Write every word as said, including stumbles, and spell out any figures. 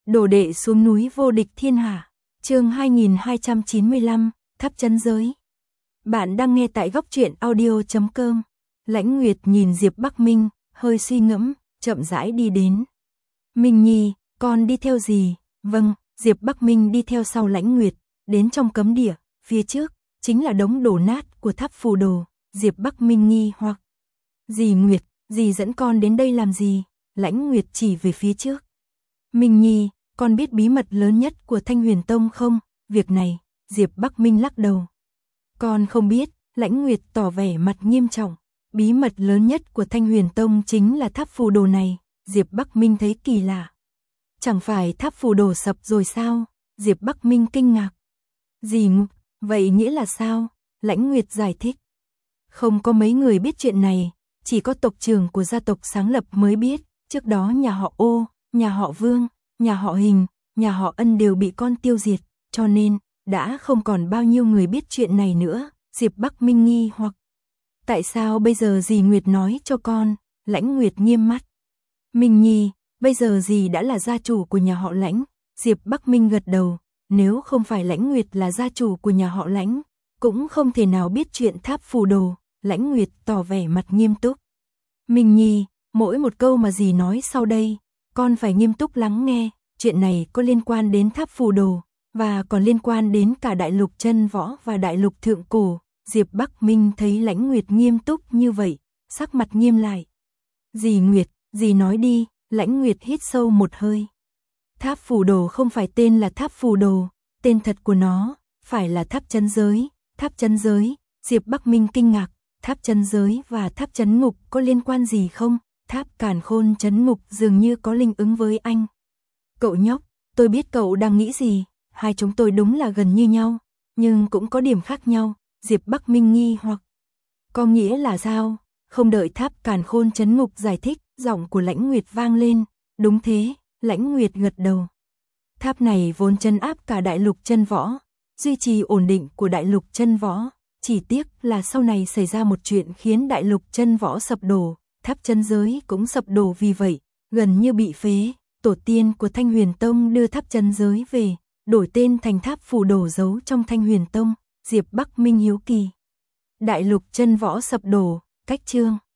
Đồ đệ xuống núi vô địch thiên hạ. Chương hai nghìn hai trăm chín mươi lăm, tháp chấn giới. Bạn đang nghe tại góc truyện audio chấm com. Lãnh Nguyệt nhìn Diệp Bắc Minh, hơi suy ngẫm, chậm rãi đi đến. Minh Nhi, con đi theo gì? Vâng, Diệp Bắc Minh đi theo sau Lãnh Nguyệt, đến trong cấm địa, phía trước chính là đống đổ nát của tháp phù đồ. Diệp Bắc Minh nghi hoặc: "Dì Nguyệt, dì dẫn con đến đây làm gì?" Lãnh Nguyệt chỉ về phía trước. "Minh Nhi, con biết bí mật lớn nhất của Thanh Huyền Tông không?" Việc này, Diệp Bắc Minh lắc đầu. "Con không biết." Lãnh Nguyệt tỏ vẻ mặt nghiêm trọng. Bí mật lớn nhất của Thanh Huyền Tông chính là tháp phù đồ này. Diệp Bắc Minh thấy kỳ lạ. "Chẳng phải tháp phù đồ sập rồi sao?" Diệp Bắc Minh kinh ngạc. "Dì Ngục, vậy nghĩa là sao?" Lãnh Nguyệt giải thích. "Không có mấy người biết chuyện này, chỉ có tộc trưởng của gia tộc sáng lập mới biết. Trước đó nhà họ Ô, nhà họ Vương, nhà họ Hình, nhà họ Ân đều bị con tiêu diệt, cho nên đã không còn bao nhiêu người biết chuyện này nữa." Diệp Bắc Minh nghi hoặc: "Tại sao bây giờ dì Nguyệt nói cho con?" Lãnh Nguyệt nghiêm mắt. "Minh Nhi, bây giờ dì đã là gia chủ của nhà họ Lãnh." Diệp Bắc Minh gật đầu. Nếu không phải Lãnh Nguyệt là gia chủ của nhà họ Lãnh, cũng không thể nào biết chuyện tháp phù đồ. Lãnh Nguyệt tỏ vẻ mặt nghiêm túc. "Minh Nhi, mỗi một câu mà dì nói sau đây, con phải nghiêm túc lắng nghe. Chuyện này có liên quan đến tháp phù đồ, và còn liên quan đến cả đại lục chân võ và đại lục thượng cổ." Diệp Bắc Minh thấy Lãnh Nguyệt nghiêm túc như vậy, sắc mặt nghiêm lại. "Dì Nguyệt, dì nói đi." Lãnh Nguyệt hít sâu một hơi. "Tháp phù đồ không phải tên là tháp phù đồ, tên thật của nó phải là tháp chấn giới." "Tháp chấn giới?" Diệp Bắc Minh kinh ngạc. "Tháp chấn giới và tháp chấn ngục có liên quan gì không?" "Tháp Càn Khôn chấn ngục dường như có linh ứng với anh." "Cậu nhóc, tôi biết cậu đang nghĩ gì. Hai chúng tôi đúng là gần như nhau, nhưng cũng có điểm khác nhau." Diệp Bắc Minh nghi hoặc: "Có nghĩa là sao?" Không đợi Tháp Càn Khôn chấn ngục giải thích, giọng của Lãnh Nguyệt vang lên. "Đúng thế." Lãnh Nguyệt gật đầu. "Tháp này vốn trấn áp cả đại lục chân võ, duy trì ổn định của đại lục chân võ. Chỉ tiếc là sau này xảy ra một chuyện khiến đại lục chân võ sập đổ, tháp chân giới cũng sập đổ, vì vậy gần như bị phế. Tổ tiên của Thanh Huyền Tông đưa tháp chân giới về, đổi tên thành tháp phù đồ giấu trong Thanh Huyền Tông." Diệp Bắc Minh hiếu kỳ. Đại lục chân võ sập đổ, cách chương